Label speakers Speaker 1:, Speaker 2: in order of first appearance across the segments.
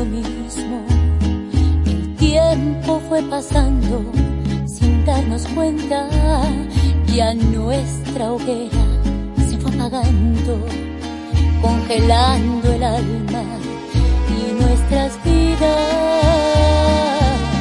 Speaker 1: mismo. El tiempo fue pasando sin darnos cuenta, ya nuestra hoguera se fue apagando, congelando el alma y nuestras vidas.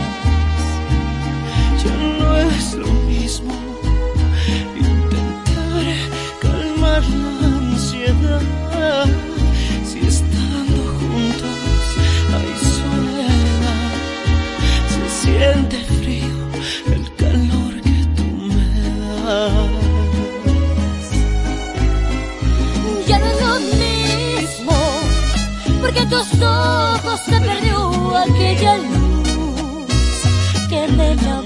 Speaker 2: Ya no es lo mismo intentar calmar la ansiedad, si estando juntos hay soledad. Se siente frío el calor que tú me das.
Speaker 1: Ya no es lo mismo, porque en tus ojos se perdió aquella luz que me enamoró.